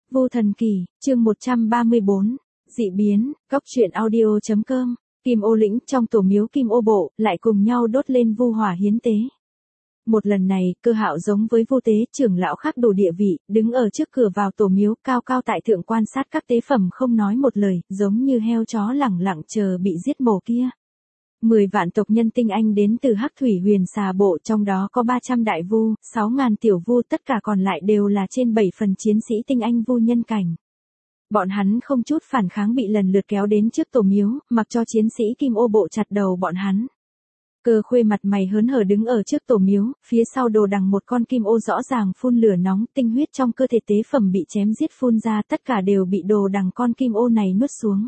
Vô Thần Kỳ, chương 134, dị biến, góc truyện audio.com, Kim Ô Lĩnh trong tổ miếu Kim Ô Bộ, lại cùng nhau đốt lên vu hỏa hiến tế. Một lần này, Cơ Hạo giống với Vu Tế trưởng lão khác đủ địa vị, đứng ở trước cửa vào tổ miếu cao cao tại thượng quan sát các tế phẩm không nói một lời, giống như heo chó lẳng lặng chờ bị giết mổ kia. 10 vạn tộc nhân tinh anh đến từ Hắc Thủy Huyền Xà Bộ, trong đó có 300 đại vu, 6.000 tiểu vu, tất cả còn lại đều là trên 7 phần chiến sĩ tinh anh vu nhân cảnh. Bọn hắn không chút phản kháng bị lần lượt kéo đến trước tổ miếu, mặc cho chiến sĩ Kim Ô Bộ chặt đầu bọn hắn. Cơ Khuê mặt mày hớn hở đứng ở trước tổ miếu, phía sau đồ đằng một con kim ô rõ ràng phun lửa nóng, tinh huyết trong cơ thể tế phẩm bị chém giết phun ra, tất cả đều bị đồ đằng con kim ô này nuốt xuống.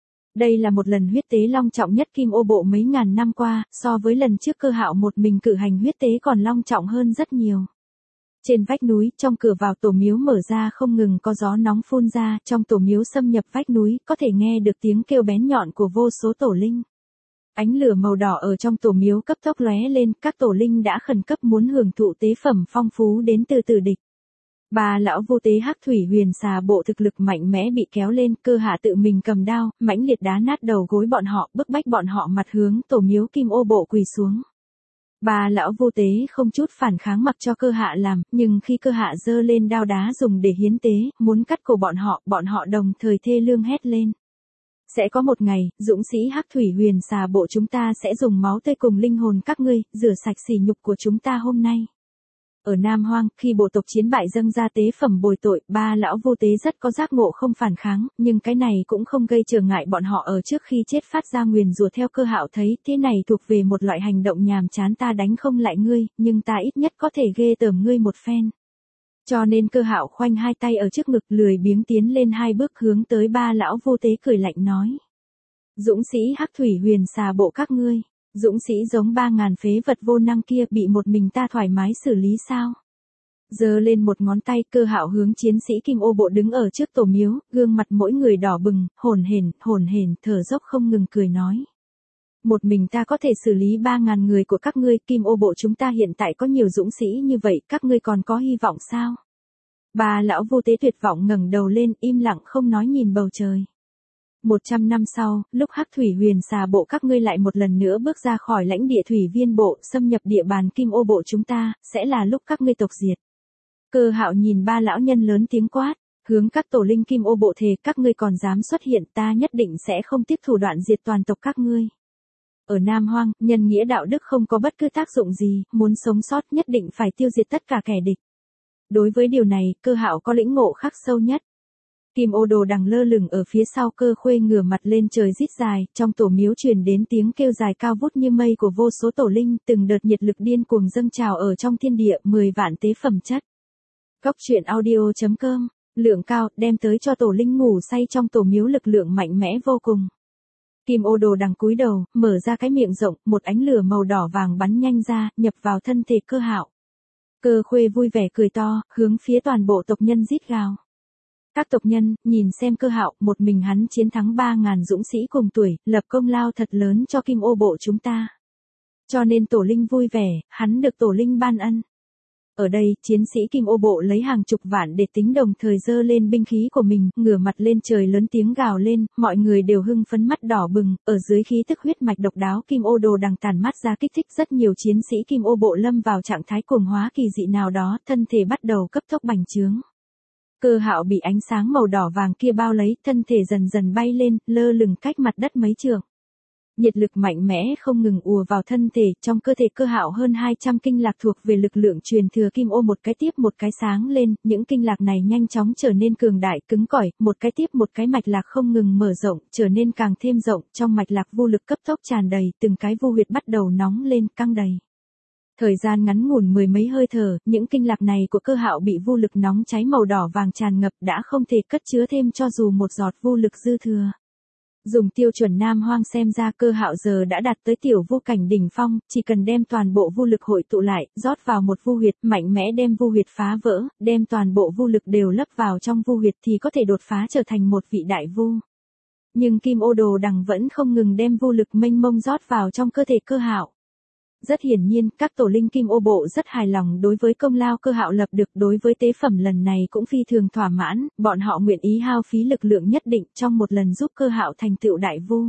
Đây là một lần huyết tế long trọng nhất Kim Ô Bộ mấy ngàn năm qua, so với lần trước Cơ Hạo một mình cử hành huyết tế còn long trọng hơn rất nhiều. Trên vách núi, trong cửa vào tổ miếu mở ra không ngừng có gió nóng phun ra, trong tổ miếu xâm nhập vách núi, có thể nghe được tiếng kêu bén nhọn của vô số tổ linh. Ánh lửa màu đỏ ở trong tổ miếu cấp tốc lóe lên, các tổ linh đã khẩn cấp muốn hưởng thụ tế phẩm phong phú đến từ tử địch. Ba lão vô tế Hắc Thủy Huyền Xà Bộ thực lực mạnh mẽ bị kéo lên, Cơ Hạ tự mình cầm đao, mãnh liệt đá nát đầu gối bọn họ, bức bách bọn họ mặt hướng tổ miếu Kim Ô Bộ quỳ xuống. Ba lão vô tế không chút phản kháng mặc cho Cơ Hạ làm, nhưng khi Cơ Hạ giơ lên đao đá dùng để hiến tế, muốn cắt cổ bọn họ đồng thời thê lương hét lên. Sẽ có một ngày, dũng sĩ Hắc Thủy Huyền Xà Bộ chúng ta sẽ dùng máu tươi cùng linh hồn các ngươi, rửa sạch sỉ nhục của chúng ta hôm nay. Ở Nam Hoang, khi bộ tộc chiến bại dâng ra tế phẩm bồi tội, ba lão vô tế rất có giác ngộ không phản kháng, nhưng cái này cũng không gây trở ngại bọn họ ở trước khi chết phát ra nguyền rủa. Theo Cơ Hạo thấy, thế này thuộc về một loại hành động nhàm chán, ta đánh không lại ngươi, nhưng ta ít nhất có thể ghê tởm ngươi một phen. Cho nên Cơ Hạo khoanh hai tay ở trước ngực, lười biếng tiến lên hai bước hướng tới ba lão vô tế cười lạnh nói. Dũng sĩ Hắc Thủy Huyền Xà Bộ các ngươi. Dũng sĩ giống 3.000 phế vật vô năng kia bị một mình ta thoải mái xử lý sao? Giơ lên một ngón tay, Cơ Hạo hướng chiến sĩ Kim Ô Bộ đứng ở trước tổ miếu, gương mặt mỗi người đỏ bừng, hổn hển, thở dốc không ngừng cười nói. Một mình ta có thể xử lý 3.000 người của các ngươi, Kim Ô Bộ chúng ta hiện tại có nhiều dũng sĩ như vậy, các ngươi còn có hy vọng sao? Ba lão vô tế tuyệt vọng ngẩng đầu lên, im lặng không nói nhìn bầu trời. 100 năm sau, lúc Hắc Thủy Huyền Xà Bộ các ngươi lại một lần nữa bước ra khỏi lãnh địa Thủy Viên Bộ, xâm nhập địa bàn Kim Ô Bộ chúng ta, sẽ là lúc các ngươi tộc diệt. Cơ Hạo nhìn ba lão nhân lớn tiếng quát, hướng các tổ linh Kim Ô Bộ thề, các ngươi còn dám xuất hiện, ta nhất định sẽ không tiếp thủ đoạn diệt toàn tộc các ngươi. Ở Nam Hoang, nhân nghĩa đạo đức không có bất cứ tác dụng gì, muốn sống sót nhất định phải tiêu diệt tất cả kẻ địch. Đối với điều này, Cơ Hạo có lĩnh ngộ khắc sâu nhất. Kim Ô đồ đằng lơ lửng ở phía sau Cơ Khuê ngửa mặt lên trời rít dài, trong tổ miếu truyền đến tiếng kêu dài cao vút như mây của vô số tổ linh, từng đợt nhiệt lực điên cuồng dâng trào ở trong thiên địa, 10 vạn tế phẩm chất. Góc truyện audio.com, lượng cao, đem tới cho tổ linh ngủ say trong tổ miếu lực lượng mạnh mẽ vô cùng. Kim Ô đồ đằng cúi đầu, mở ra cái miệng rộng, một ánh lửa màu đỏ vàng bắn nhanh ra, nhập vào thân thể Cơ Hạo. Cơ Khuê vui vẻ cười to, hướng phía toàn bộ tộc nhân rít gào. Các tộc nhân, nhìn xem Cơ Hạo, một mình hắn chiến thắng 3.000 dũng sĩ cùng tuổi, lập công lao thật lớn cho Kim Ô Bộ chúng ta. Cho nên tổ linh vui vẻ, hắn được tổ linh ban ân. Ở đây, chiến sĩ Kim Ô Bộ lấy hàng chục vạn để tính đồng thời giơ lên binh khí của mình, ngửa mặt lên trời lớn tiếng gào lên, mọi người đều hưng phấn mắt đỏ bừng, ở dưới khí tức huyết mạch độc đáo Kim Ô đồ đằng tản mát ra kích thích rất nhiều chiến sĩ Kim Ô Bộ lâm vào trạng thái cuồng hóa kỳ dị nào đó, thân thể bắt đầu cấp tốc bành trướng. Cơ Hạo bị ánh sáng màu đỏ vàng kia bao lấy, thân thể dần dần bay lên, lơ lửng cách mặt đất mấy trượng. Nhiệt lực mạnh mẽ không ngừng ùa vào thân thể, trong cơ thể Cơ Hạo hơn 200 kinh lạc thuộc về lực lượng truyền thừa Kim Ô một cái tiếp một cái sáng lên, những kinh lạc này nhanh chóng trở nên cường đại, cứng cỏi, một cái tiếp một cái mạch lạc không ngừng mở rộng, trở nên càng thêm rộng, trong mạch lạc vô lực cấp tốc tràn đầy, từng cái vu huyệt bắt đầu nóng lên, căng đầy. Thời gian ngắn ngủn mười mấy hơi thở, những kinh lạc này của Cơ Hạo bị vu lực nóng cháy màu đỏ vàng tràn ngập, đã không thể cất chứa thêm cho dù một giọt vu lực dư thừa. Dùng tiêu chuẩn Nam Hoang xem ra Cơ Hạo giờ đã đạt tới tiểu vu cảnh đỉnh phong, chỉ cần đem toàn bộ vu lực hội tụ lại, rót vào một vu huyệt, mạnh mẽ đem vu huyệt phá vỡ, đem toàn bộ vu lực đều lấp vào trong vu huyệt thì có thể đột phá trở thành một vị đại vu. Nhưng Kim Ô đồ đằng vẫn không ngừng đem vu lực mênh mông rót vào trong cơ thể Cơ Hạo. Rất hiển nhiên, các tổ linh kim ô bộ rất hài lòng đối với công lao Cơ Hạo lập được, đối với tế phẩm lần này cũng phi thường thỏa mãn, bọn họ nguyện ý hao phí lực lượng nhất định trong một lần giúp Cơ Hạo thành tựu đại vu.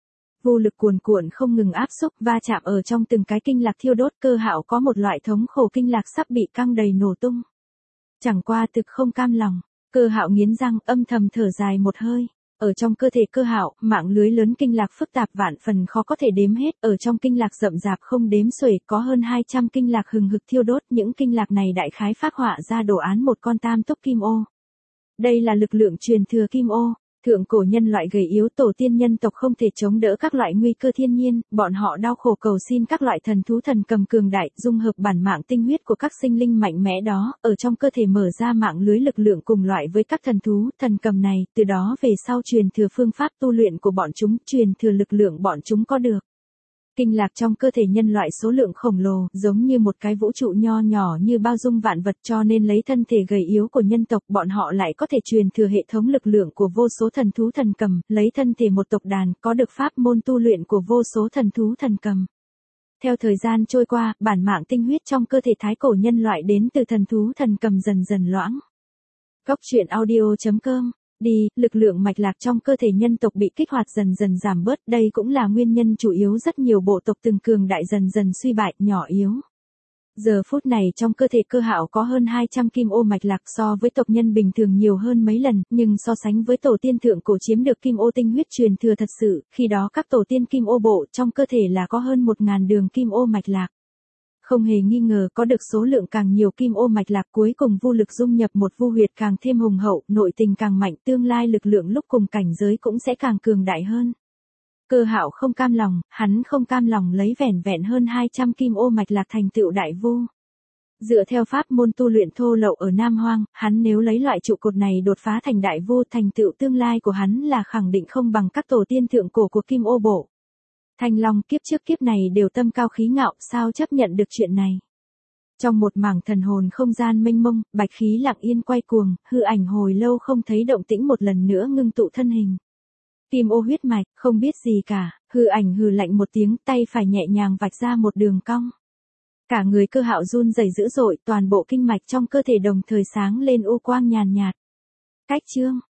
Vô lực cuồn cuộn không ngừng áp xúc va chạm ở trong từng cái kinh lạc thiêu đốt, Cơ Hạo có một loại thống khổ kinh lạc sắp bị căng đầy nổ tung. Chẳng qua thực không cam lòng, Cơ Hạo nghiến răng âm thầm thở dài một hơi. Ở trong cơ thể Cơ Hạo, mạng lưới lớn kinh lạc phức tạp vạn phần khó có thể đếm hết, ở trong kinh lạc rậm rạp không đếm xuể, có hơn 200 kinh lạc hừng hực thiêu đốt, những kinh lạc này đại khái phác họa ra đồ án một con tam túc kim ô. Đây là lực lượng truyền thừa kim ô. Thượng cổ nhân loại gầy yếu, tổ tiên nhân tộc không thể chống đỡ các loại nguy cơ thiên nhiên, bọn họ đau khổ cầu xin các loại thần thú thần cầm cường đại, dung hợp bản mạng tinh huyết của các sinh linh mạnh mẽ đó, ở trong cơ thể mở ra mạng lưới lực lượng cùng loại với các thần thú, thần cầm này, từ đó về sau truyền thừa phương pháp tu luyện của bọn chúng, truyền thừa lực lượng bọn chúng có được. Kinh lạc trong cơ thể nhân loại số lượng khổng lồ, giống như một cái vũ trụ nho nhỏ như bao dung vạn vật, cho nên lấy thân thể gầy yếu của nhân tộc, bọn họ lại có thể truyền thừa hệ thống lực lượng của vô số thần thú thần cầm, lấy thân thể một tộc đàn, có được pháp môn tu luyện của vô số thần thú thần cầm. Theo thời gian trôi qua, bản mạng tinh huyết trong cơ thể thái cổ nhân loại đến từ thần thú thần cầm dần dần loãng. Góc truyện audio.com lực lượng mạch lạc trong cơ thể nhân tộc bị kích hoạt dần dần giảm bớt, đây cũng là nguyên nhân chủ yếu rất nhiều bộ tộc từng cường đại dần dần suy bại, nhỏ yếu. Giờ phút này trong cơ thể Cơ Hạo có hơn 200 kim ô mạch lạc, so với tộc nhân bình thường nhiều hơn mấy lần, nhưng so sánh với tổ tiên thượng cổ chiếm được kim ô tinh huyết truyền thừa thật sự, khi đó các tổ tiên kim ô bộ trong cơ thể là có hơn 1000 đường kim ô mạch lạc. Không hề nghi ngờ có được số lượng càng nhiều kim ô mạch lạc, cuối cùng vu lực dung nhập một vu huyệt càng thêm hùng hậu, nội tình càng mạnh, tương lai lực lượng lúc cùng cảnh giới cũng sẽ càng cường đại hơn. Cơ Hạo không cam lòng, hắn không cam lòng lấy vẻn vẹn hơn 200 kim ô mạch lạc thành tựu đại vu. Dựa theo pháp môn tu luyện thô lậu ở Nam Hoang, hắn nếu lấy loại trụ cột này đột phá thành đại vu, thành tựu tương lai của hắn là khẳng định không bằng các tổ tiên thượng cổ của kim ô bộ. Thanh Long kiếp trước kiếp này đều tâm cao khí ngạo, sao chấp nhận được chuyện này. Trong một mảng thần hồn không gian mênh mông, bạch khí lặng yên quay cuồng, hư ảnh hồi lâu không thấy động tĩnh một lần nữa ngưng tụ thân hình. Kim ô huyết mạch, không biết gì cả, hư ảnh hừ lạnh một tiếng, tay phải nhẹ nhàng vạch ra một đường cong. Cả người Cơ Hạo run rẩy dữ dội, toàn bộ kinh mạch trong cơ thể đồng thời sáng lên u quang nhàn nhạt. Cách chương